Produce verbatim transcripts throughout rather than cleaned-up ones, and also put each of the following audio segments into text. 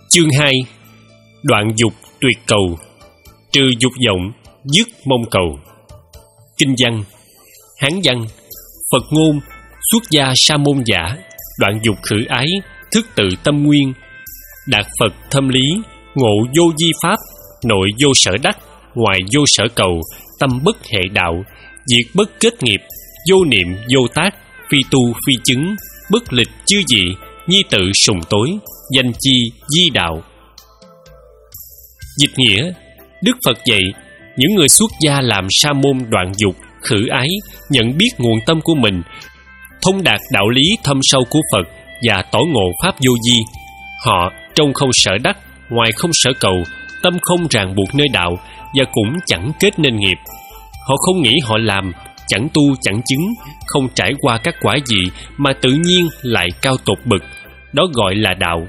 Chương hai. Đoạn dục tuyệt cầu, trừ dục vọng, dứt mong cầu. Kinh văn. Hán văn. Phật ngôn, xuất gia sa môn giả, đoạn dục khử ái, thức tự tâm nguyên, đạt Phật thâm lý, ngộ vô di pháp, nội vô sở đắc, ngoài vô sở cầu, tâm bất hệ đạo, diệt bất kết nghiệp, vô niệm vô tác, phi tu phi chứng, bất lịch chư dị, nhi tự sùng tối, danh chi di đạo. Dịch nghĩa: Đức Phật dạy những người xuất gia làm sa môn đoạn dục, khử ái, nhận biết nguồn tâm của mình, thông đạt đạo lý thâm sâu của Phật và tỏ ngộ pháp vô vi. Họ trong không sở đắc, ngoài không sở cầu, tâm không ràng buộc nơi đạo và cũng chẳng kết nên nghiệp. Họ không nghĩ họ làm, chẳng tu chẳng chứng, không trải qua các quả gì mà tự nhiên lại cao tột bậc. Đó gọi là đạo.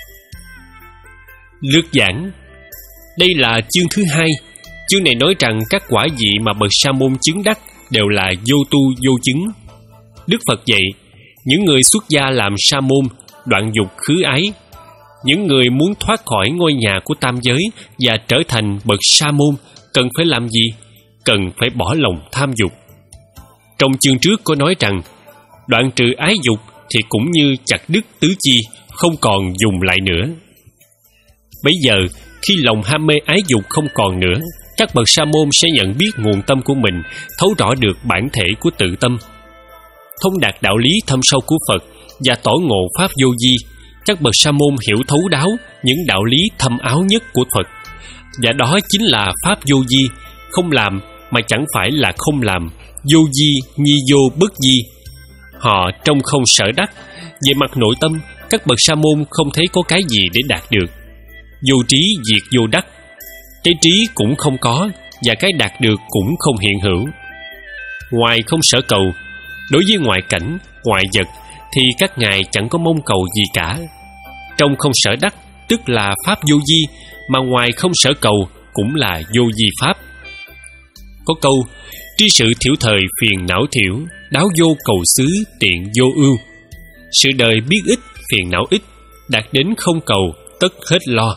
Lược giảng. Đây là chương thứ hai. Chương này nói rằng các quả vị mà bậc sa môn chứng đắc đều là vô tu vô chứng. Đức Phật dạy những người xuất gia làm sa môn, đoạn dục khứ ái. Những người muốn thoát khỏi ngôi nhà của tam giới và trở thành bậc sa môn cần phải làm gì? Cần phải bỏ lòng tham dục. Trong chương trước có nói rằng đoạn trừ ái dục thì cũng như chặt đứt tứ chi, không còn dùng lại nữa. Bây giờ khi lòng ham mê ái dục không còn nữa, các bậc sa môn sẽ nhận biết nguồn tâm của mình, thấu rõ được bản thể của tự tâm, thông đạt đạo lý thâm sâu của Phật và tỏ ngộ pháp vô vi. Các bậc sa môn hiểu thấu đáo những đạo lý thâm áo nhất của Phật, và đó chính là pháp vô vi, không làm mà chẳng phải là không làm, vô vi nhi vô bất di. Họ trong không sở đắc. Về mặt nội tâm, các bậc sa môn không thấy có cái gì để đạt được. Vô trí diệt vô đắc, cái trí cũng không có và cái đạt được cũng không hiện hữu. Ngoài không sở cầu, đối với ngoại cảnh, ngoại vật thì các ngài chẳng có mong cầu gì cả. Trong không sở đắc tức là pháp vô vi, mà ngoài không sở cầu cũng là vô vi pháp. Có câu: tri sự thiểu thời phiền não thiểu, đáo vô cầu xứ tiện vô ưu. Sự đời biết ít, phiền não ít, đạt đến không cầu tất hết lo.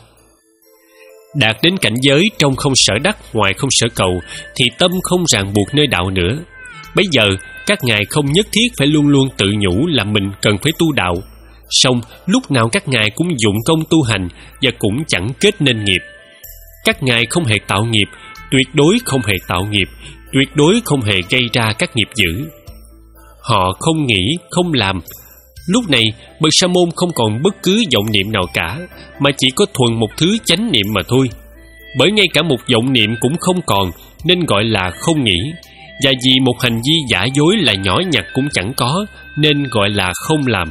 Đạt đến cảnh giới trong không sở đắc, ngoài không sở cầu thì tâm không ràng buộc nơi đạo nữa. Bây giờ các ngài không nhất thiết phải luôn luôn tự nhủ là mình cần phải tu đạo. Song lúc nào các ngài cũng dụng công tu hành và cũng chẳng kết nên nghiệp. Các ngài không hề tạo nghiệp, tuyệt đối không hề tạo nghiệp, tuyệt đối không hề gây ra các nghiệp dữ. Họ không nghĩ, không làm. Lúc này bậc sa môn không còn bất cứ vọng niệm nào cả, mà chỉ có thuần một thứ chánh niệm mà thôi. Bởi ngay cả một vọng niệm cũng không còn, nên gọi là không nghĩ. Và vì một hành vi giả dối là nhỏ nhặt cũng chẳng có, nên gọi là không làm.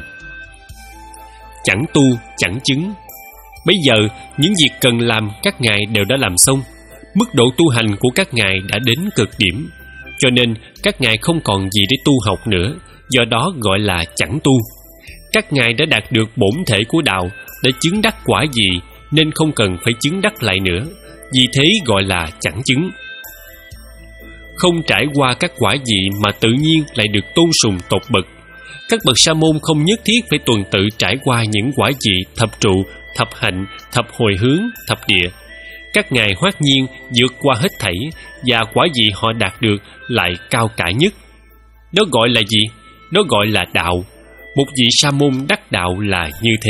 Chẳng tu, chẳng chứng. Bây giờ những việc cần làm các ngài đều đã làm xong. Mức độ tu hành của các ngài đã đến cực điểm, cho nên các ngài không còn gì để tu học nữa, do đó gọi là chẳng tu. Các ngài đã đạt được bổn thể của đạo, đã chứng đắc quả gì nên không cần phải chứng đắc lại nữa, vì thế gọi là chẳng chứng. Không trải qua các quả gì mà tự nhiên lại được tôn sùng tột bậc. Các bậc sa môn không nhất thiết phải tuần tự trải qua những quả vị thập trụ, thập hạnh, thập hồi hướng, thập địa. Các ngài hoát nhiên vượt qua hết thảy, và quả vị họ đạt được lại cao cả nhất. Đó gọi là gì? Đó gọi là đạo. Một vị sa môn đắc đạo là như thế.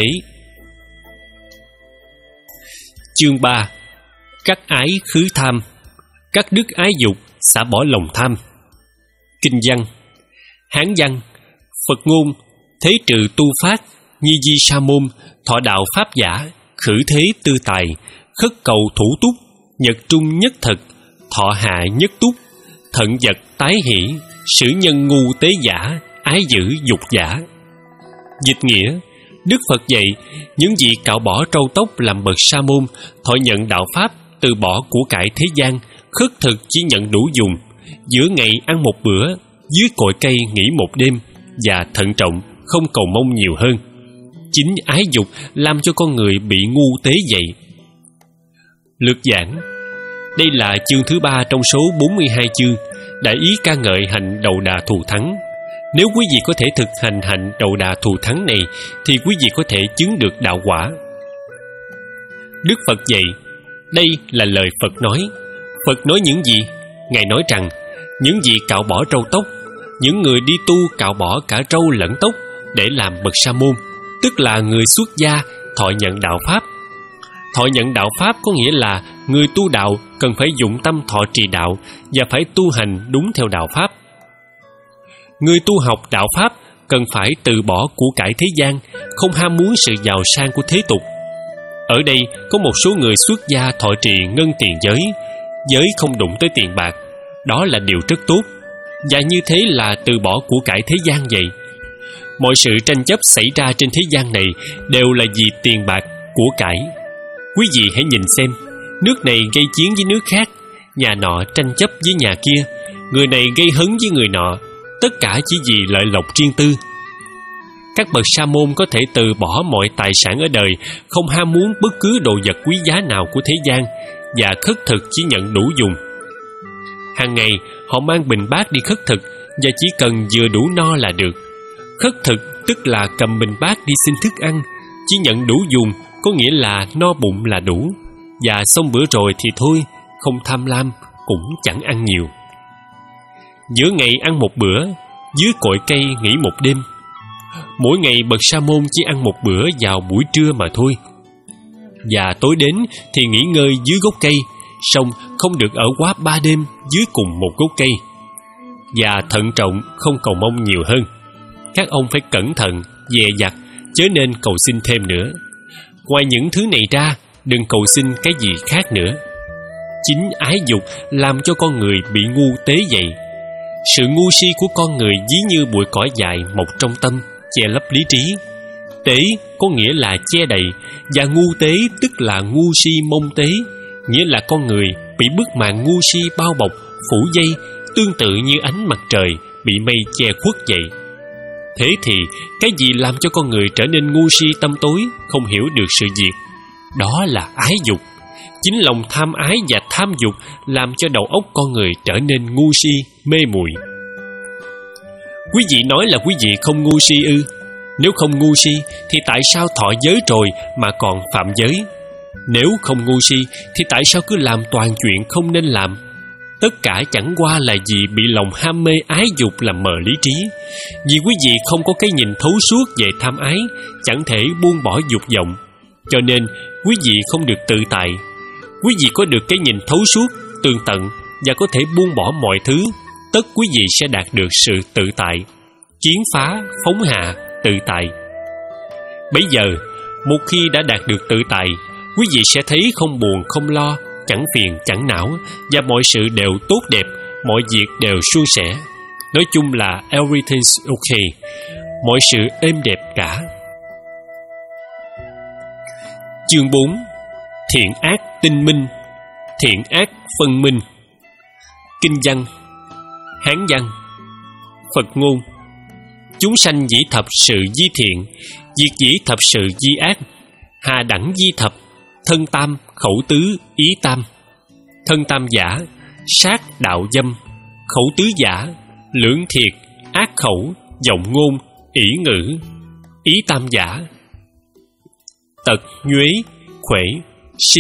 Chương ba. Cắt ái khứ tham, cắt đứt ái dục, xả bỏ lòng tham. Kinh văn. Hán văn. Phật ngôn: thế trừ tu phát, nhi di sa môn, thọ đạo pháp giả, khử thế tư tài, khất cầu thủ túc, nhật trung nhất thực, thọ hạ nhất túc, thận vật tái hỷ, sử nhân ngu tế giả, ái dữ dục giả. Dịch nghĩa: Đức Phật dạy những vị cạo bỏ râu tóc làm bậc sa môn, thọ nhận đạo pháp, từ bỏ của cải thế gian, khất thực chỉ nhận đủ dùng, giữa ngày ăn một bữa, dưới cội cây nghỉ một đêm, và thận trọng, không cầu mong nhiều hơn. Chính ái dục làm cho con người bị ngu tế vậy. Lược giảng. Đây là chương thứ ba trong số bốn mươi hai chương, đại ý ca ngợi hạnh đầu đà thù thắng. Nếu quý vị có thể thực hành hạnh đầu đà thù thắng này, thì quý vị có thể chứng được đạo quả. Đức Phật dạy, đây là lời Phật nói. Phật nói những gì? Ngài nói rằng, những gì cạo bỏ râu tóc, những người đi tu cạo bỏ cả râu lẫn tóc để làm bậc sa môn, tức là người xuất gia thọ nhận đạo Pháp. Thọ nhận đạo Pháp có nghĩa là người tu đạo cần phải dụng tâm thọ trì đạo và phải tu hành đúng theo đạo Pháp. Người tu học đạo Pháp cần phải từ bỏ của cải thế gian, không ham muốn sự giàu sang của thế tục. Ở đây có một số người xuất gia thọ trì ngân tiền giới, giới không đụng tới tiền bạc. Đó là điều rất tốt, và như thế là từ bỏ của cải thế gian vậy. Mọi sự tranh chấp xảy ra trên thế gian này đều là vì tiền bạc, của cải. Quý vị hãy nhìn xem, nước này gây chiến với nước khác, nhà nọ tranh chấp với nhà kia, người này gây hấn với người nọ, tất cả chỉ vì lợi lộc riêng tư. Các bậc sa môn có thể từ bỏ mọi tài sản ở đời, không ham muốn bất cứ đồ vật quý giá nào của thế gian, và khất thực chỉ nhận đủ dùng. Hàng ngày họ mang bình bát đi khất thực, và chỉ cần vừa đủ no là được. Khất thực tức là cầm bình bát đi xin thức ăn, chỉ nhận đủ dùng có nghĩa là no bụng là đủ, và xong bữa rồi thì thôi, không tham lam, cũng chẳng ăn nhiều. Giữa ngày ăn một bữa, dưới cội cây nghỉ một đêm. Mỗi ngày bậc sa môn chỉ ăn một bữa vào buổi trưa mà thôi, và tối đến thì nghỉ ngơi dưới gốc cây, song không được ở quá ba đêm dưới cùng một gốc cây. Và thận trọng, không cầu mong nhiều hơn. Các ông phải cẩn thận, dè dặt, chớ nên cầu xin thêm nữa. Ngoài những thứ này ra, đừng cầu xin cái gì khác nữa. Chính ái dục làm cho con người bị ngu tế vậy. Sự ngu si của con người ví như bụi cỏ dại mọc trong tâm, che lấp lý trí. Tế có nghĩa là che đậy, và ngu tế tức là ngu si mông tế, nghĩa là con người bị bức màn ngu si bao bọc, phủ dây, tương tự như ánh mặt trời bị mây che khuất vậy. Thế thì cái gì làm cho con người trở nên ngu si tâm tối, không hiểu được sự việc? Đó là ái dục. Chính lòng tham ái và tham dục làm cho đầu óc con người trở nên ngu si, mê muội. Quý vị nói là quý vị không ngu si ư? Nếu không ngu si thì tại sao thọ giới rồi mà còn phạm giới? Nếu không ngu si thì tại sao cứ làm toàn chuyện không nên làm? Tất cả chẳng qua là vì bị lòng ham mê ái dục làm mờ lý trí. Vì quý vị không có cái nhìn thấu suốt về tham ái, chẳng thể buông bỏ dục vọng, cho nên quý vị không được tự tại. Quý vị có được cái nhìn thấu suốt, tường tận và có thể buông bỏ mọi thứ, tất quý vị sẽ đạt được sự tự tại, chiến phá, phóng hạ, tự tại. Bây giờ, một khi đã đạt được tự tại, quý vị sẽ thấy không buồn không lo, chẳng phiền chẳng não, và mọi sự đều tốt đẹp, mọi việc đều suôn sẻ. Nói chung là everything's okay, mọi sự êm đẹp cả. Chương bốn. Thiện ác tinh minh, thiện ác phân minh. Kinh văn. Hán văn. Phật ngôn. Chúng sanh dĩ thập sự di thiện, diệt dĩ thập sự di ác. Hà đẳng di thập, thân tam, khẩu tứ, ý tam. Thân tam giả, sát đạo dâm. Khẩu tứ giả, lưỡng thiệt, ác khẩu, vọng ngôn, ỷ ngữ. Ý tam giả, tật, nhuế, khuể, si.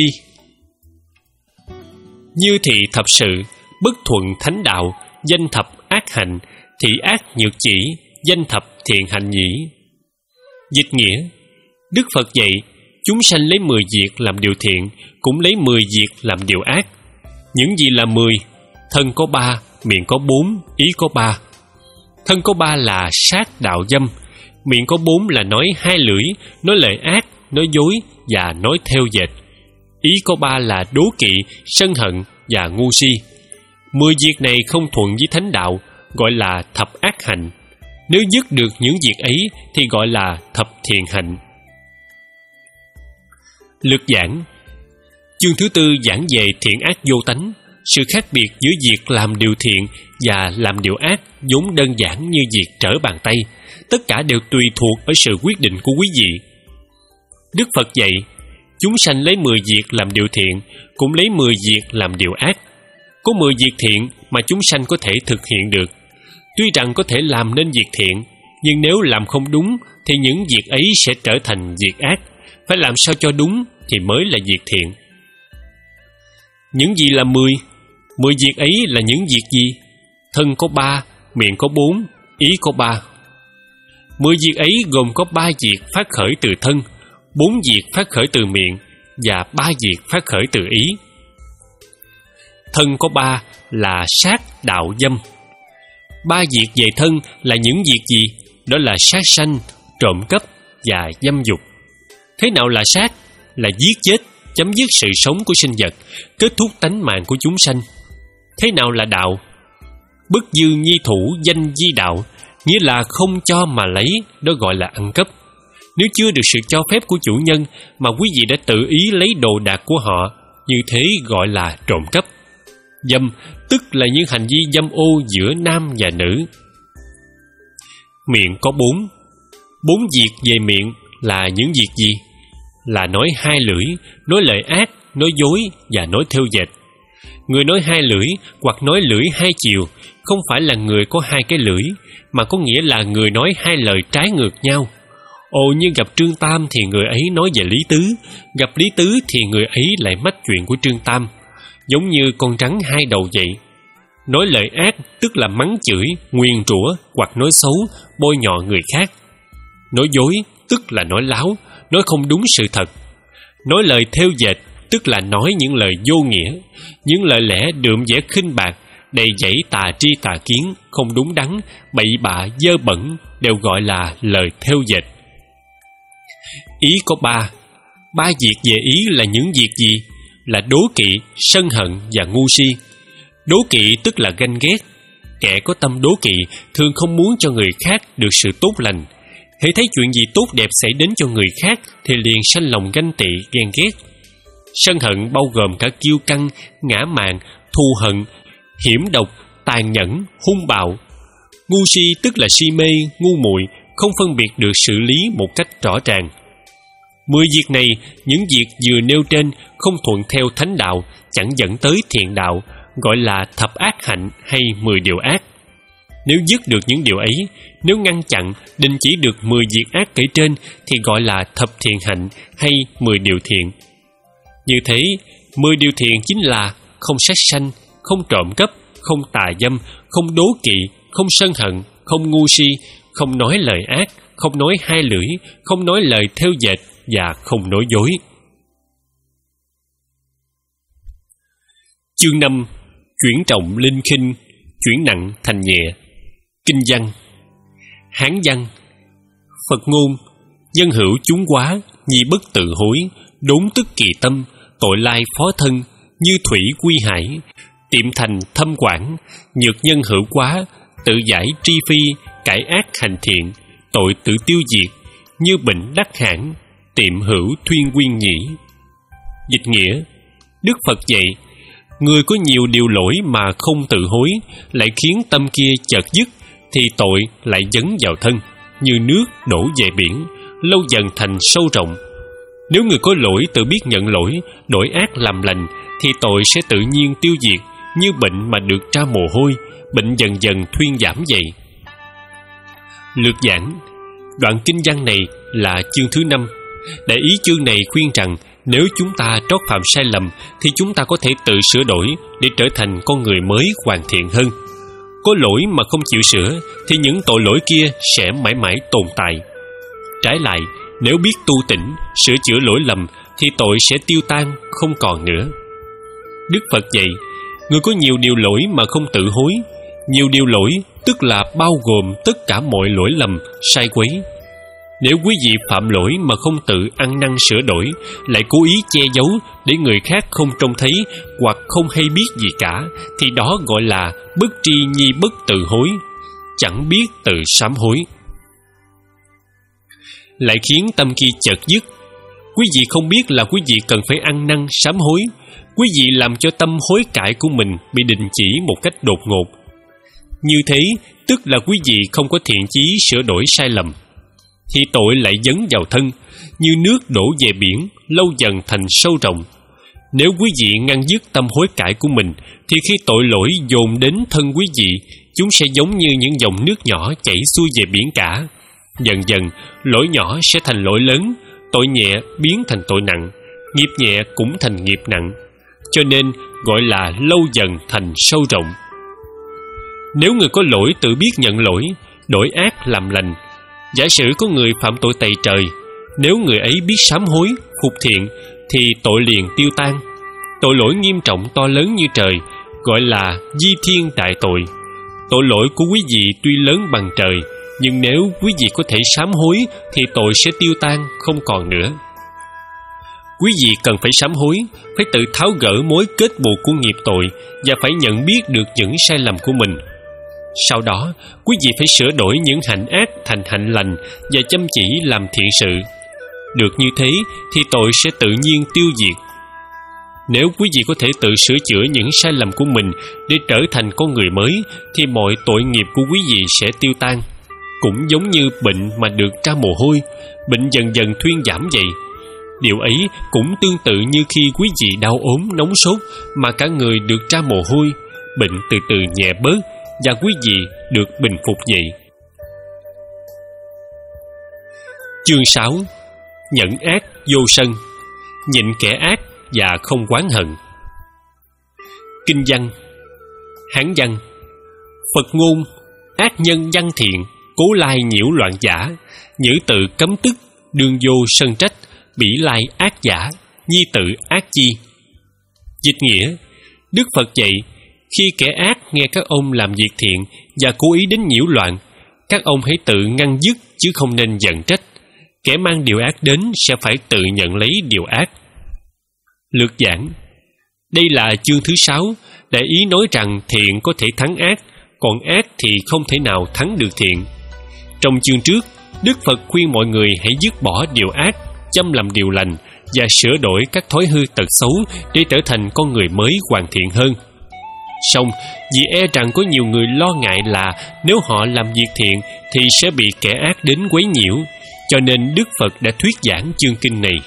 Như thị thập sự, bất thuận thánh đạo, danh thập ác hạnh, thị ác nhược chỉ, danh thập thiện hạnh nhĩ. Dịch nghĩa, Đức Phật dạy, chúng sanh lấy mười việc làm điều thiện, cũng lấy mười việc làm điều ác. Những gì là mười? Thân có ba, miệng có bốn, ý có ba. Thân có ba là sát đạo dâm, miệng có bốn là nói hai lưỡi, nói lời ác, nói dối và nói theo dệt. Ý có ba là đố kỵ, sân hận và ngu si. Mười việc này không thuận với thánh đạo, gọi là thập ác hạnh. Nếu dứt được những việc ấy thì gọi là thập thiện hạnh. Lược giảng. Chương thứ tư giảng về thiện ác vô tánh. Sự khác biệt giữa việc làm điều thiện và làm điều ác vốn đơn giản như việc trở bàn tay. Tất cả đều tùy thuộc ở sự quyết định của quý vị. Đức Phật dạy, chúng sanh lấy mười việc làm điều thiện, cũng lấy mười việc làm điều ác. Có mười việc thiện mà chúng sanh có thể thực hiện được. Tuy rằng có thể làm nên việc thiện, nhưng nếu làm không đúng thì những việc ấy sẽ trở thành việc ác. Phải làm sao cho đúng thì mới là việc thiện. Những gì là mười? Mười việc ấy là những việc gì? Thân có ba, miệng có bốn, ý có ba. Mười việc ấy gồm có ba việc phát khởi từ thân, bốn việc phát khởi từ miệng và ba việc phát khởi từ ý. Thân có ba là sát, đạo, dâm. Ba việc về thân là những việc gì? Đó là sát sanh, trộm cắp và dâm dục. Thế nào là sát? Là giết chết, chấm dứt sự sống của sinh vật, kết thúc tánh mạng của chúng sanh. Thế nào là đạo? Bất dư nhi thủ danh di đạo, nghĩa là không cho mà lấy, đó gọi là ăn cắp. Nếu chưa được sự cho phép của chủ nhân mà quý vị đã tự ý lấy đồ đạc của họ, như thế gọi là trộm cắp. Dâm tức là những hành vi dâm ô giữa nam và nữ. Miệng có bốn. Bốn việc về miệng là những việc gì? Là nói hai lưỡi, nói lời ác, nói dối và nói thêu dệt. Người nói hai lưỡi hoặc nói lưỡi hai chiều không phải là người có hai cái lưỡi, mà có nghĩa là người nói hai lời trái ngược nhau. Ồ, như gặp Trương Tam thì người ấy nói về Lý Tứ, gặp Lý Tứ thì người ấy lại mách chuyện của Trương Tam. Giống như con rắn hai đầu vậy. Nói lời ác tức là mắng chửi, nguyền rủa hoặc nói xấu, bôi nhọ người khác. Nói dối tức là nói láo, nói không đúng sự thật. Nói lời thêu dệt tức là nói những lời vô nghĩa, những lời lẽ đượm vẻ khinh bạc, đầy dẫy tà tri tà kiến, không đúng đắn, bậy bạ, dơ bẩn, đều gọi là lời thêu dệt. Ý có ba. Ba việc về ý là những việc gì? Là đố kỵ, sân hận và ngu si. Đố kỵ tức là ganh ghét. Kẻ có tâm đố kỵ thường không muốn cho người khác được sự tốt lành. Hễ thấy chuyện gì tốt đẹp xảy đến cho người khác thì liền sanh lòng ganh tị, ghen ghét. Sân hận bao gồm cả kiêu căng, ngã mạn, thù hận, hiểm độc, tàn nhẫn, hung bạo. Ngu si tức là si mê, ngu muội, không phân biệt được sự lý một cách rõ ràng. Mười việc này, những việc vừa nêu trên không thuận theo thánh đạo, chẳng dẫn tới thiện đạo, gọi là thập ác hạnh hay mười điều ác. Nếu dứt được những điều ấy, nếu ngăn chặn, đình chỉ được mười việc ác kể trên thì gọi là thập thiện hạnh hay mười điều thiện. Như thế, mười điều thiện chính là không sát sanh, không trộm cắp, không tà dâm, không đố kỵ, không sân hận, không ngu si, không nói lời ác, không nói hai lưỡi, không nói lời thêu dệt và không nói dối. Chương năm. Chuyển trọng linh khinh, chuyển nặng thành nhẹ. Kinh văn. Hán văn. Phật ngôn: dân hữu chúng quá, nhi bất tự hối, đốn tức kỳ tâm, tội lai phó thân, như thủy quy hải, tiệm thành thâm quản, nhược nhân hữu quá, tự giải tri phi, cải ác hành thiện, tội tự tiêu diệt, như bệnh đắc hãn, tiệm hữu thuyên quyên nhĩ. Dịch nghĩa: Đức Phật dạy, người có nhiều điều lỗi mà không tự hối, lại khiến tâm kia chợt dứt, thì tội lại dấn vào thân, như nước đổ về biển, lâu dần thành sâu rộng. Nếu người có lỗi tự biết nhận lỗi, đổi ác làm lành, thì tội sẽ tự nhiên tiêu diệt, như bệnh mà được ra mồ hôi, bệnh dần dần thuyên giảm vậy. Lược giảng. Đoạn kinh văn này là chương thứ năm. Đại ý chương này khuyên rằng nếu chúng ta trót phạm sai lầm thì chúng ta có thể tự sửa đổi để trở thành con người mới hoàn thiện hơn. Có lỗi mà không chịu sửa thì những tội lỗi kia sẽ mãi mãi tồn tại. Trái lại, nếu biết tu tỉnh, sửa chữa lỗi lầm thì tội sẽ tiêu tan, không còn nữa. Đức Phật dạy, người có nhiều điều lỗi mà không tự hối. Nhiều điều lỗi tức là bao gồm tất cả mọi lỗi lầm, sai quấy. Nếu quý vị phạm lỗi mà không tự ăn năn sửa đổi, lại cố ý che giấu để người khác không trông thấy hoặc không hay biết gì cả, thì đó gọi là bất tri nhi bất tự hối, chẳng biết tự sám hối. Lại khiến tâm kia chợt dứt. Quý vị không biết là quý vị cần phải ăn năn sám hối. Quý vị làm cho tâm hối cải của mình bị đình chỉ một cách đột ngột. Như thế, tức là quý vị không có thiện chí sửa đổi sai lầm, thì tội lại dấn vào thân, như nước đổ về biển, lâu dần thành sâu rộng. Nếu quý vị ngăn dứt tâm hối cải của mình, thì khi tội lỗi dồn đến thân quý vị, chúng sẽ giống như những dòng nước nhỏ chảy xuôi về biển cả. Dần dần, lỗi nhỏ sẽ thành lỗi lớn, tội nhẹ biến thành tội nặng, nghiệp nhẹ cũng thành nghiệp nặng, cho nên gọi là lâu dần thành sâu rộng. Nếu người có lỗi tự biết nhận lỗi, đổi ác làm lành. Giả sử có người phạm tội tày trời, nếu người ấy biết sám hối, phục thiện, thì tội liền tiêu tan. Tội lỗi nghiêm trọng to lớn như trời, gọi là di thiên đại tội. Tội lỗi của quý vị tuy lớn bằng trời, nhưng nếu quý vị có thể sám hối thì tội sẽ tiêu tan, không còn nữa. Quý vị cần phải sám hối, phải tự tháo gỡ mối kết buộc của nghiệp tội và phải nhận biết được những sai lầm của mình. Sau đó, quý vị phải sửa đổi những hạnh ác thành hạnh lành và chăm chỉ làm thiện sự. Được như thế thì tội sẽ tự nhiên tiêu diệt. Nếu quý vị có thể tự sửa chữa những sai lầm của mình để trở thành con người mới, thì mọi tội nghiệp của quý vị sẽ tiêu tan. Cũng giống như bệnh mà được ra mồ hôi, bệnh dần dần thuyên giảm vậy. Điều ấy cũng tương tự như khi quý vị đau ốm, nóng sốt mà cả người được ra mồ hôi, bệnh từ từ nhẹ bớt và quý vị được bình phục vậy. Chương sáu. Nhẫn ác vô sân, nhịn kẻ ác và không oán hận. Kinh văn. Hán văn. Phật ngôn: ác nhân văn thiện, cố lai nhiễu loạn giả, nhữ tự cấm tức, đương vô sân trách, bỉ lai ác giả, nhi tự ác chi. Dịch nghĩa: Đức Phật dạy, khi kẻ ác nghe các ông làm việc thiện và cố ý đến nhiễu loạn, các ông hãy tự ngăn dứt chứ không nên giận trách. Kẻ mang điều ác đến sẽ phải tự nhận lấy điều ác. Lược giảng. Đây là chương thứ sáu, để ý nói rằng thiện có thể thắng ác, còn ác thì không thể nào thắng được thiện. Trong chương trước, Đức Phật khuyên mọi người hãy dứt bỏ điều ác, chăm làm điều lành và sửa đổi các thói hư tật xấu để trở thành con người mới hoàn thiện hơn. Song vì e rằng có nhiều người lo ngại là nếu họ làm việc thiện thì sẽ bị kẻ ác đến quấy nhiễu, cho nên Đức Phật đã thuyết giảng chương kinh này.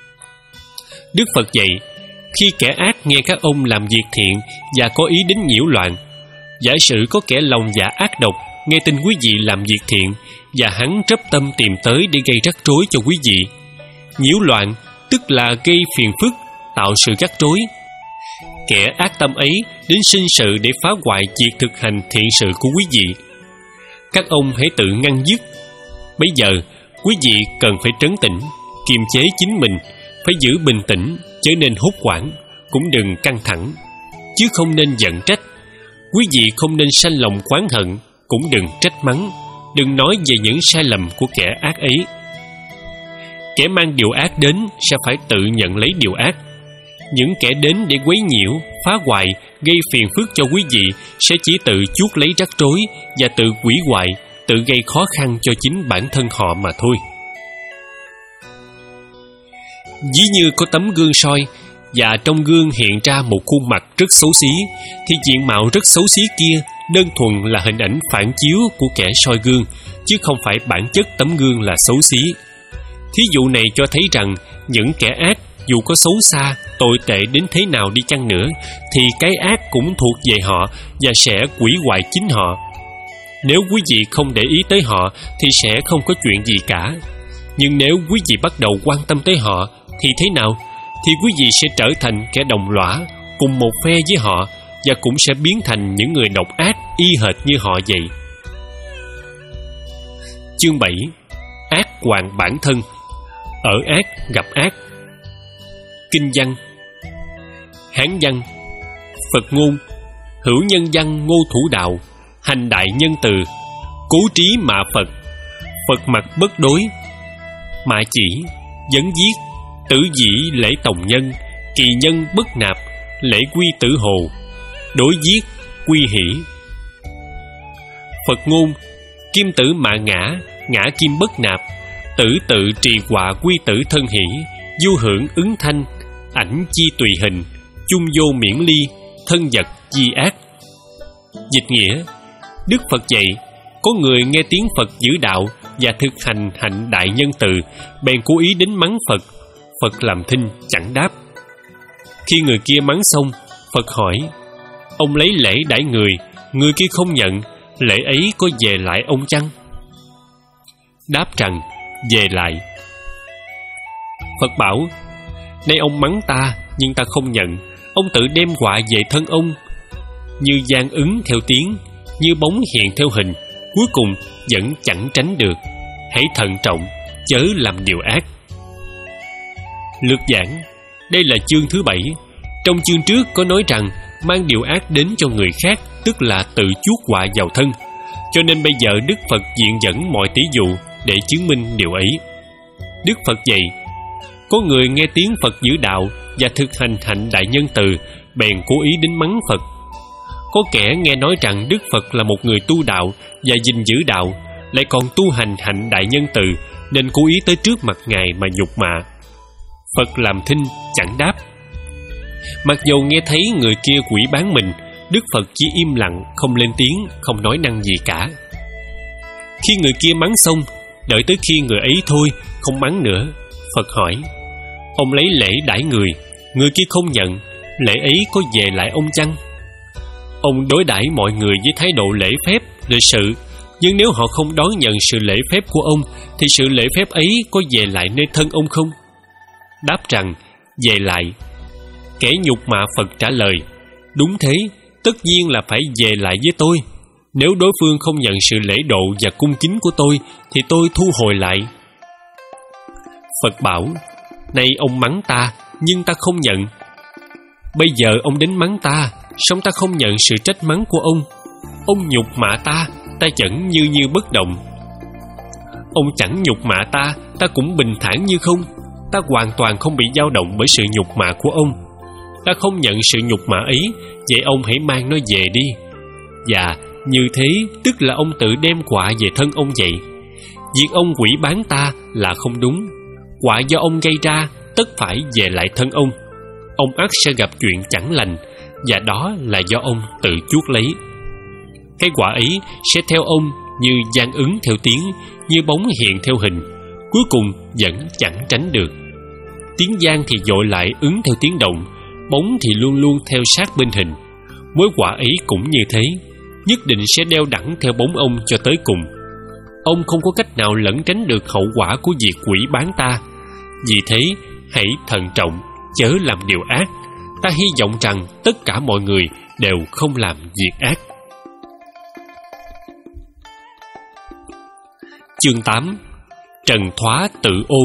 Đức Phật dạy, khi kẻ ác nghe các ông làm việc thiện và có ý đến nhiễu loạn, giả sử có kẻ lòng dạ ác độc nghe tin quý vị làm việc thiện và hắn trấp tâm tìm tới để gây rắc rối cho quý vị. Nhiễu loạn tức là gây phiền phức, tạo sự rắc rối. Kẻ ác tâm ấy đến sinh sự để phá hoại việc thực hành thiện sự của quý vị. Các ông hãy tự ngăn dứt. Bây giờ quý vị cần phải trấn tĩnh, kiềm chế chính mình, phải giữ bình tĩnh, chớ nên hốt hoảng, cũng đừng căng thẳng, chứ không nên giận trách. Quý vị không nên sanh lòng oán hận, cũng đừng trách mắng, đừng nói về những sai lầm của kẻ ác ấy. Kẻ mang điều ác đến sẽ phải tự nhận lấy điều ác. Những kẻ đến để quấy nhiễu, phá hoại, gây phiền phức cho quý vị sẽ chỉ tự chuốc lấy rắc rối và tự hủy hoại, tự gây khó khăn cho chính bản thân họ mà thôi. Ví như có tấm gương soi và trong gương hiện ra một khuôn mặt rất xấu xí, thì diện mạo rất xấu xí kia đơn thuần là hình ảnh phản chiếu của kẻ soi gương, chứ không phải bản chất tấm gương là xấu xí. Thí dụ này cho thấy rằng những kẻ ác dù có xấu xa, tồi tệ đến thế nào đi chăng nữa, thì cái ác cũng thuộc về họ và sẽ hủy hoại chính họ. Nếu quý vị không để ý tới họ thì sẽ không có chuyện gì cả. Nhưng nếu quý vị bắt đầu quan tâm tới họ thì thế nào? Thì quý vị sẽ trở thành kẻ đồng lõa, cùng một phe với họ, và cũng sẽ biến thành những người độc ác y hệt như họ vậy. Chương bảy. Ác hoàn bản thân, ở ác gặp ác. Kinh văn. Hán văn. Phật ngôn: hữu nhân văn ngô thủ đạo, hành đại nhân từ, cố trí mạ Phật, Phật mặt bất đối. Mạ chỉ, vấn giết, tử dĩ lễ tòng nhân, kỳ nhân bất nạp, lễ quy tử hồ, đối giết, quy hỷ. Phật ngôn: kim tử mạ ngã, ngã kim bất nạp, tử tự trì họa quy tử thân hỷ, du hưởng ứng thanh, ảnh chi tùy hình, chung vô miễn ly, thân vật di ác. Dịch nghĩa: Đức Phật dạy, có người nghe tiếng Phật giữ đạo và thực hành hạnh đại nhân từ, bèn cố ý đến mắng Phật. Phật làm thinh chẳng đáp. Khi người kia mắng xong, Phật hỏi: ông lấy lễ đãi người, người kia không nhận, lễ ấy có về lại ông chăng? Đáp rằng về lại. Phật bảo: Nay ông mắng ta, nhưng ta không nhận. Ông tự đem họa về thân ông. Như giang ứng theo tiếng, như bóng hiện theo hình, cuối cùng vẫn chẳng tránh được. Hãy thận trọng, chớ làm điều ác. Lược giảng. Đây là chương thứ bảy. Trong chương trước có nói rằng mang điều ác đến cho người khác, tức là tự chuốc họa vào thân. Cho nên bây giờ Đức Phật viện dẫn mọi tỷ dụ để chứng minh điều ấy. Đức Phật dạy: có người nghe tiếng Phật giữ đạo và thực hành hạnh đại nhân từ, bèn cố ý đến mắng Phật. Có kẻ nghe nói rằng Đức Phật là một người tu đạo và gìn giữ đạo, lại còn tu hành hạnh đại nhân từ, nên cố ý tới trước mặt Ngài mà nhục mạ. Phật làm thinh chẳng đáp. Mặc dầu nghe thấy người kia quỷ bán mình, Đức Phật chỉ im lặng, không lên tiếng, không nói năng gì cả. Khi người kia mắng xong, đợi tới khi người ấy thôi, không mắng nữa, Phật hỏi: ông lấy lễ đãi người, người kia không nhận, lễ ấy có về lại ông chăng? Ông đối đãi mọi người với thái độ lễ phép, lịch sự, nhưng nếu họ không đón nhận sự lễ phép của ông, thì sự lễ phép ấy có về lại nơi thân ông không? Đáp rằng về lại. Kẻ nhục mạ Phật trả lời: đúng thế, tất nhiên là phải về lại với tôi. Nếu đối phương không nhận sự lễ độ và cung kính của tôi, thì tôi thu hồi lại. Phật bảo: nay ông mắng ta, nhưng ta không nhận. Bây giờ ông đến mắng ta, song ta không nhận sự trách mắng của ông. Ông nhục mạ ta, ta vẫn như như bất động. Ông chẳng nhục mạ ta, ta cũng bình thản như không. Ta hoàn toàn không bị dao động bởi sự nhục mạ của ông. Ta không nhận sự nhục mạ ấy, vậy ông hãy mang nó về đi. Và như thế tức là ông tự đem họa về thân ông vậy. Việc ông quỷ bán ta là không đúng. Họa do ông gây ra, tất phải về lại thân ông. Ông ắt sẽ gặp chuyện chẳng lành, và đó là do ông tự chuốc lấy. Cái quả ấy sẽ theo ông như giang ứng theo tiếng, như bóng hiện theo hình, cuối cùng vẫn chẳng tránh được. Tiếng giang thì dội lại ứng theo tiếng động, bóng thì luôn luôn theo sát bên hình. Mối quả ấy cũng như thế, nhất định sẽ đeo đẳng theo bóng ông cho tới cùng. Ông không có cách nào lẩn tránh được hậu quả của việc quỷ bán ta. Vì thế, hãy thận trọng, chớ làm điều ác. Ta hy vọng rằng tất cả mọi người đều không làm việc ác. Chương tám. Trần thoá tự ô.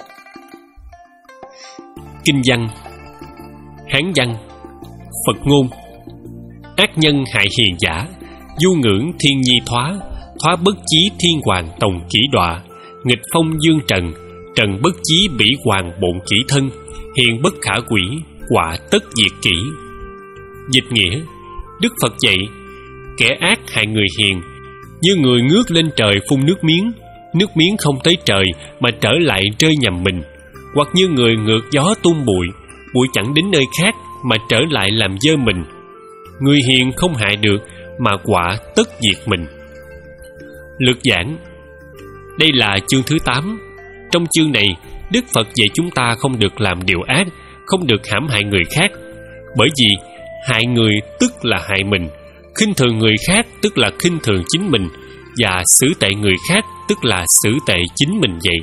Kinh văn. Hán văn. Phật ngôn. Ác nhân hại hiền giả, du ngưỡng thiên nhi thoá. Thoá bất chí thiên hoàng tòng kỷ đọa. Nghịch phong dương trần, trần bất chí bỉ hoàng bộn kỷ thân. Hiền bất khả quỷ, quả tất diệt kỷ. Dịch nghĩa. Đức Phật dạy: kẻ ác hại người hiền, như người ngước lên trời phun nước miếng, nước miếng không tới trời mà trở lại rơi nhằm mình. Hoặc như người ngược gió tung bụi, bụi chẳng đến nơi khác mà trở lại làm dơ mình. Người hiền không hại được, mà quả tất diệt mình. Lược giảng. Đây là chương thứ tám. Trong chương này, Đức Phật dạy chúng ta không được làm điều ác, không được hãm hại người khác. Bởi vì hại người tức là hại mình, khinh thường người khác tức là khinh thường chính mình, và xử tệ người khác tức là xử tệ chính mình vậy.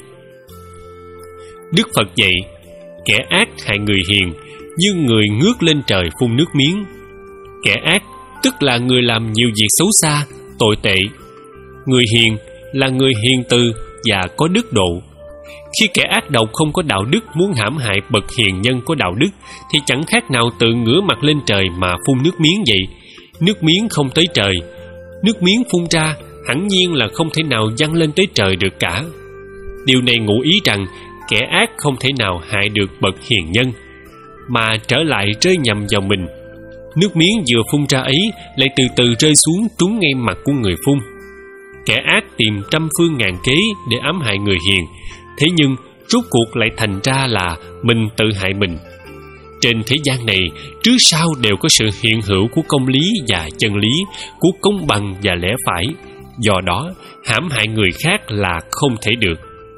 Đức Phật dạy: kẻ ác hại người hiền, như người ngước lên trời phun nước miếng. Kẻ ác tức là người làm nhiều việc xấu xa, tồi tệ. Người hiền là người hiền từ và có đức độ. Khi kẻ ác độc không có đạo đức muốn hãm hại bậc hiền nhân có đạo đức, thì chẳng khác nào tự ngửa mặt lên trời mà phun nước miếng vậy. Nước miếng không tới trời, nước miếng phun ra hẳn nhiên là không thể nào dâng lên tới trời được cả. Điều này ngụ ý rằng kẻ ác không thể nào hại được bậc hiền nhân, mà trở lại rơi nhầm vào mình. Nước miếng vừa phun ra ấy lại từ từ rơi xuống trúng ngay mặt của người phun. Kẻ ác tìm trăm phương ngàn kế để ám hại người hiền, thế nhưng rốt cuộc lại thành ra là mình tự hại mình. Trên thế gian này, trước sau đều có sự hiện hữu của công lý và chân lý, của công bằng và lẽ phải. Do đó, hãm hại người khác là không thể được.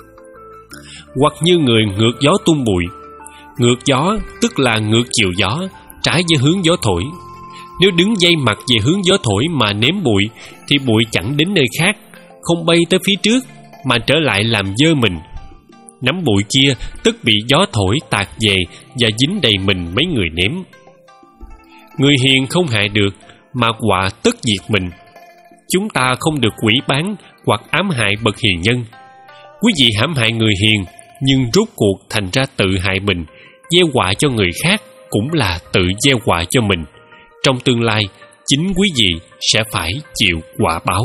Hoặc như người ngược gió tung bụi. Ngược gió tức là ngược chiều gió, trái với hướng gió thổi. Nếu đứng dây mặt về hướng gió thổi mà ném bụi, thì bụi chẳng đến nơi khác, không bay tới phía trước, mà trở lại làm dơ mình. nắm bụi kia tức bị gió thổi tạt về và dính đầy mình mấy người ném. Người hiền không hại được, mà họa tất diệt mình. Chúng ta không được quỷ bán hoặc ám hại bậc hiền nhân. Quý vị hãm hại người hiền, nhưng rốt cuộc thành ra tự hại mình, gieo họa cho người khác cũng là tự gieo họa cho mình. Trong tương lai, chính quý vị sẽ phải chịu quả báo.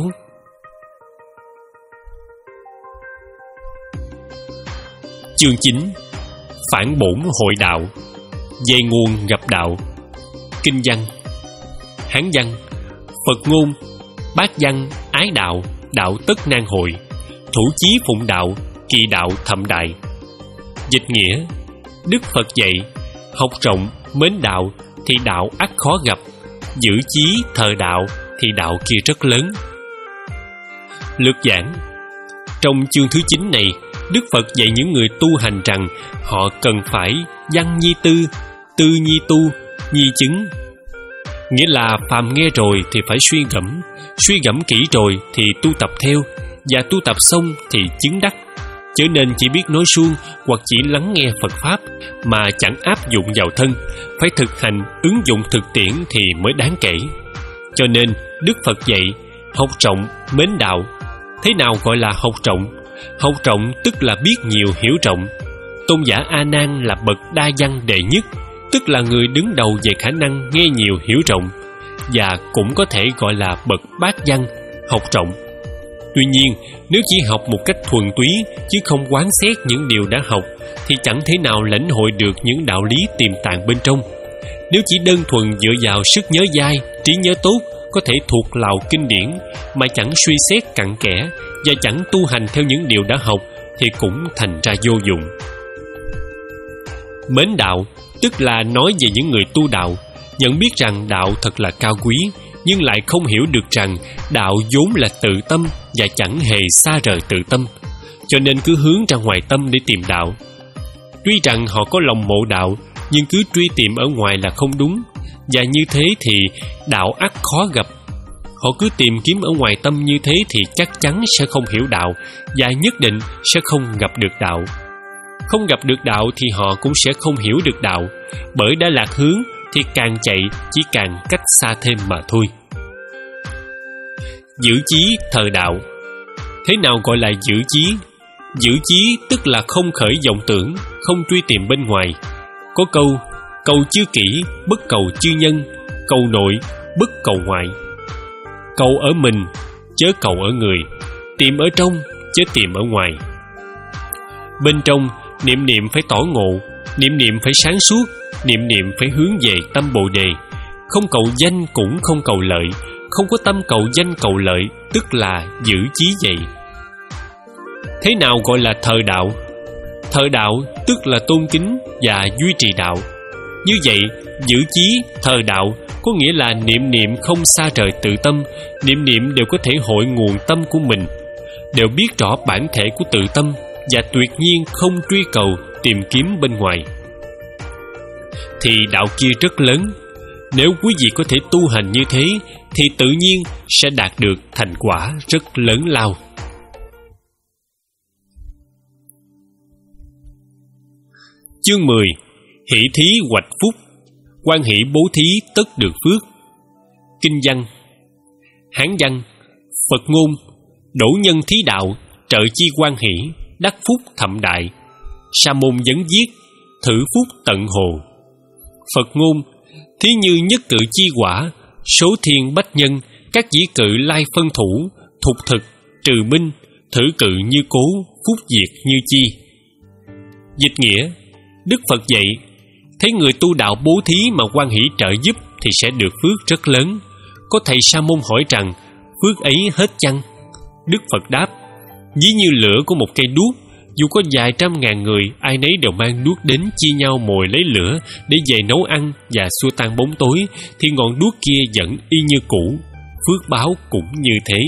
Chương chín. Phản bổn hội đạo. Về nguồn gặp đạo. Kinh văn. Hán văn: Phật ngôn, bát văn, ái đạo, đạo tất nan hội, thủ chí phụng đạo, kỳ đạo thậm đại. Dịch nghĩa: Đức Phật dạy, học rộng, mến đạo thì đạo ắt khó gặp, giữ chí thờ đạo thì đạo kia rất lớn. Lược giảng. Trong chương thứ chín này, Đức Phật dạy những người tu hành rằng họ cần phải văn nhi tư, tư nhi tu, nhi chứng. Nghĩa là phàm nghe rồi thì phải suy gẫm, suy gẫm kỹ rồi thì tu tập theo, và tu tập xong thì chứng đắc. Chớ nên chỉ biết nói suông hoặc chỉ lắng nghe Phật Pháp mà chẳng áp dụng vào thân, phải thực hành ứng dụng thực tiễn thì mới đáng kể. Cho nên Đức Phật dạy học rộng, mến đạo. Thế nào gọi là học rộng? Học rộng tức là biết nhiều hiểu rộng. Tôn giả A Nan là bậc đa văn đệ nhất, tức là người đứng đầu về khả năng nghe nhiều hiểu rộng, và cũng có thể gọi là bậc bát văn, học rộng. Tuy nhiên, nếu chỉ học một cách thuần túy chứ không quán xét những điều đã học thì chẳng thể nào lãnh hội được những đạo lý tiềm tàng bên trong. Nếu chỉ đơn thuần dựa vào sức nhớ dai, trí nhớ tốt có thể thuộc lào kinh điển mà chẳng suy xét cặn kẽ và chẳng tu hành theo những điều đã học thì cũng thành ra vô dụng. Mến đạo tức là nói về những người tu đạo, nhận biết rằng đạo thật là cao quý, nhưng lại không hiểu được rằng đạo vốn là tự tâm và chẳng hề xa rời tự tâm, cho nên cứ hướng ra ngoài tâm để tìm đạo. Tuy rằng họ có lòng mộ đạo, nhưng cứ truy tìm ở ngoài là không đúng, và như thế thì đạo ắt khó gặp. Họ cứ tìm kiếm ở ngoài tâm như thế thì chắc chắn sẽ không hiểu đạo, và nhất định sẽ không gặp được đạo. Không gặp được đạo thì họ cũng sẽ không hiểu được đạo, bởi đã lạc hướng thì càng chạy chỉ càng cách xa thêm mà thôi. Giữ chí thờ đạo. Thế nào gọi là giữ chí? Giữ chí tức là không khởi vọng tưởng, không truy tìm bên ngoài. Có câu: cầu chư kỷ, bất cầu chư nhân, cầu nội, bất cầu ngoại. Cầu ở mình, chớ cầu ở người, tìm ở trong, chớ tìm ở ngoài. Bên trong, niệm niệm phải tỏ ngộ, niệm niệm phải sáng suốt, niệm niệm phải hướng về tâm Bồ Đề. Không cầu danh cũng không cầu lợi, không có tâm cầu danh cầu lợi, tức là giữ chí vậy. Thế nào gọi là thờ đạo? Thờ đạo tức là tôn kính và duy trì đạo. Như vậy, giữ chí thờ đạo có nghĩa là niệm niệm không xa rời tự tâm, niệm niệm đều có thể hội nguồn tâm của mình, đều biết rõ bản thể của tự tâm và tuyệt nhiên không truy cầu tìm kiếm bên ngoài. Thì đạo kia rất lớn. Nếu quý vị có thể tu hành như thế thì tự nhiên sẽ đạt được thành quả rất lớn lao. Chương mười. Hỷ thí hoạch phúc. Quan hỷ bố thí tất được phước. Kinh văn. Hán văn: Phật ngôn, đổ nhân thí đạo, trợ chi quan hỷ, đắc phúc thậm đại. Sa môn vấn viết, thử phúc tận hồ. Phật ngôn: thí như nhất cự chi quả, số thiên bách nhân, các dĩ cự lai phân thủ, thục thực, trừ minh, thử cự như cố, phúc diệt như chi. Dịch nghĩa: Đức Phật dạy, thấy người tu đạo bố thí mà hoan hỷ trợ giúp thì sẽ được phước rất lớn. Có thầy sa môn hỏi rằng, phước ấy hết chăng? Đức Phật đáp, ví như lửa của một cây đuốc, dù có vài trăm ngàn người, ai nấy đều mang đuốc đến chia nhau mồi lấy lửa để về nấu ăn và xua tan bóng tối, thì ngọn đuốc kia vẫn y như cũ. Phước báo cũng như thế.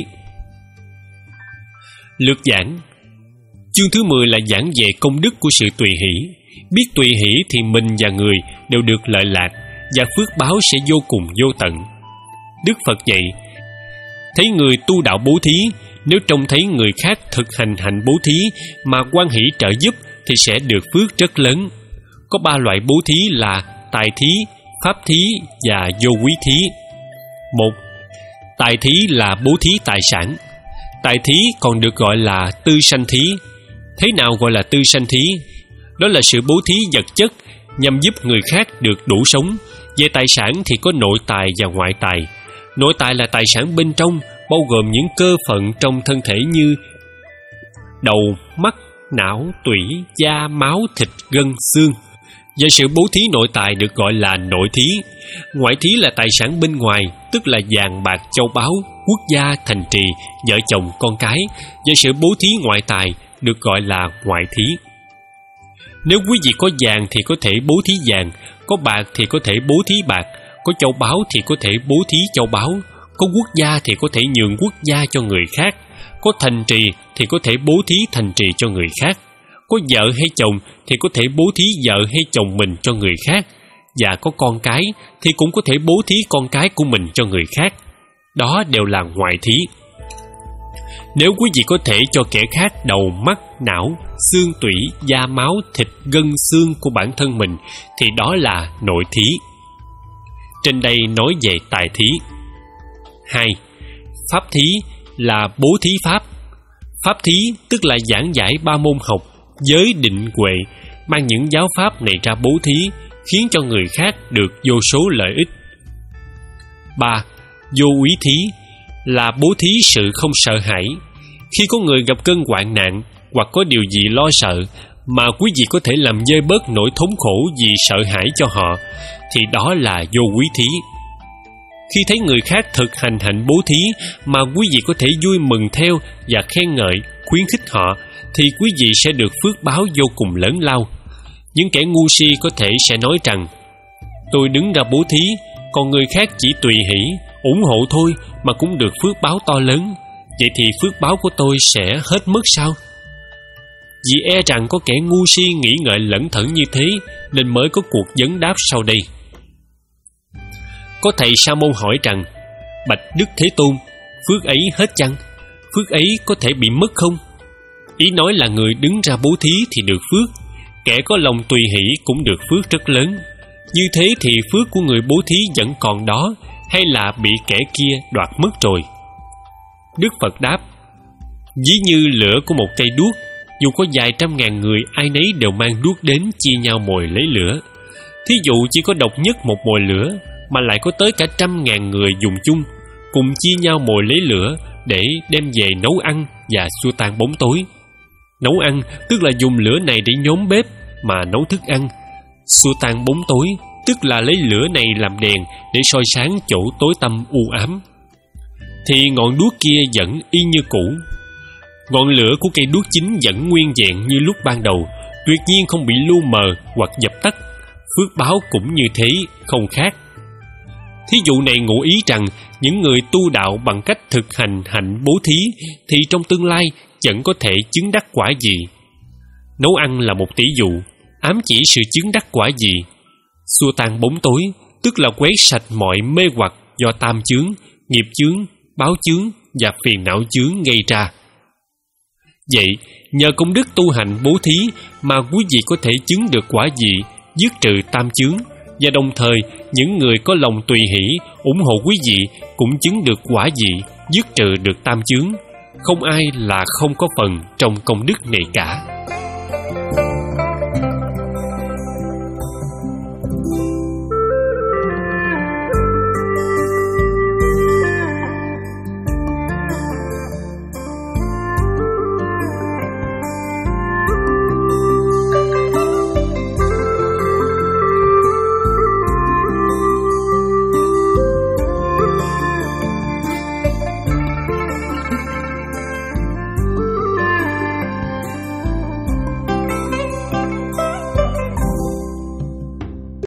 Lược giảng. Chương thứ mười là giảng về công đức của sự tùy hỷ. Biết tùy hỷ thì mình và người đều được lợi lạc, và phước báo sẽ vô cùng vô tận. Đức Phật dạy, thấy người tu đạo bố thí, nếu trông thấy người khác thực hành hạnh bố thí mà hoan hỷ trợ giúp thì sẽ được phước rất lớn. Có ba loại bố thí là tài thí, pháp thí và vô quý thí. Một, tài thí là bố thí tài sản. Tài thí còn được gọi là tư sanh thí. Thế nào gọi là tư sanh thí? Đó là sự bố thí vật chất nhằm giúp người khác được đủ sống. Về tài sản thì có nội tài và ngoại tài. Nội tài là tài sản bên trong, bao gồm những cơ phận trong thân thể như đầu, mắt, não, tủy, da, máu, thịt, gân, xương. Và sự bố thí nội tài được gọi là nội thí. Ngoại thí là tài sản bên ngoài, tức là vàng bạc, châu báu, quốc gia, thành trì, vợ chồng, con cái. Và sự bố thí ngoại tài được gọi là ngoại thí. Nếu quý vị có vàng thì có thể bố thí vàng, có bạc thì có thể bố thí bạc, có châu báu thì có thể bố thí châu báu, có quốc gia thì có thể nhường quốc gia cho người khác, có thành trì thì có thể bố thí thành trì cho người khác, có vợ hay chồng thì có thể bố thí vợ hay chồng mình cho người khác, và có con cái thì cũng có thể bố thí con cái của mình cho người khác. Đó đều là ngoại thí. Nếu quý vị có thể cho kẻ khác đầu, mắt, não, xương tủy, da, máu, thịt, gân, xương của bản thân mình thì đó là nội thí. Trên đây nói về tài thí. Hai, pháp thí là bố thí pháp. Pháp thí tức là giảng giải ba môn học, giới, định, huệ, mang những giáo pháp này ra bố thí, khiến cho người khác được vô số lợi ích. Ba, vô úy thí là bố thí sự không sợ hãi. Khi có người gặp cơn hoạn nạn hoặc có điều gì lo sợ mà quý vị có thể làm vơi bớt nỗi thống khổ vì sợ hãi cho họ, thì đó là vô úy thí. Khi thấy người khác thực hành hạnh bố thí mà quý vị có thể vui mừng theo và khen ngợi, khuyến khích họ, thì quý vị sẽ được phước báo vô cùng lớn lao. Những kẻ ngu si có thể sẽ nói rằng: tôi đứng ra bố thí, còn người khác chỉ tùy hỷ, ủng hộ thôi mà cũng được phước báo to lớn. Vậy thì phước báo của tôi sẽ hết mất sao? Vì e rằng có kẻ ngu si nghĩ ngợi lẩn thẩn như thế, nên mới có cuộc vấn đáp sau đây. Có thầy sa môn hỏi rằng: bạch Đức Thế Tôn, phước ấy hết chăng? Phước ấy có thể bị mất không? Ý nói là người đứng ra bố thí thì được phước, kẻ có lòng tùy hỷ cũng được phước rất lớn. Như thế thì phước của người bố thí vẫn còn đó, hay là bị kẻ kia đoạt mất rồi? Đức Phật đáp: ví như lửa của một cây đuốc, dù có vài trăm ngàn người ai nấy đều mang đuốc đến chia nhau mồi lấy lửa. Thí dụ chỉ có độc nhất một mồi lửa, mà lại có tới cả trăm ngàn người dùng chung, cùng chia nhau mồi lấy lửa để đem về nấu ăn và xua tan bóng tối. Nấu ăn tức là dùng lửa này để nhóm bếp mà nấu thức ăn. Xua tan bóng tối tức là lấy lửa này làm đèn để soi sáng chỗ tối tăm u ám. Thì ngọn đuốc kia vẫn y như cũ. Ngọn lửa của cây đuốc chính vẫn nguyên vẹn như lúc ban đầu, tuyệt nhiên không bị lu mờ hoặc dập tắt. Phước báo cũng như thế, không khác. Thí dụ này ngụ ý rằng những người tu đạo bằng cách thực hành hạnh bố thí thì trong tương lai chẳng có thể chứng đắc quả gì. Nấu ăn là một tỷ dụ, ám chỉ sự chứng đắc quả gì. Xua tan bóng tối tức là quét sạch mọi mê hoặc do tam chướng, nghiệp chướng, báo chướng và phiền não chướng gây ra. Vậy, nhờ công đức tu hành bố thí mà quý vị có thể chứng được quả vị, dứt trừ tam chướng, và đồng thời những người có lòng tùy hỷ, ủng hộ quý vị cũng chứng được quả vị, dứt trừ được tam chướng. Không ai là không có phần trong công đức này cả.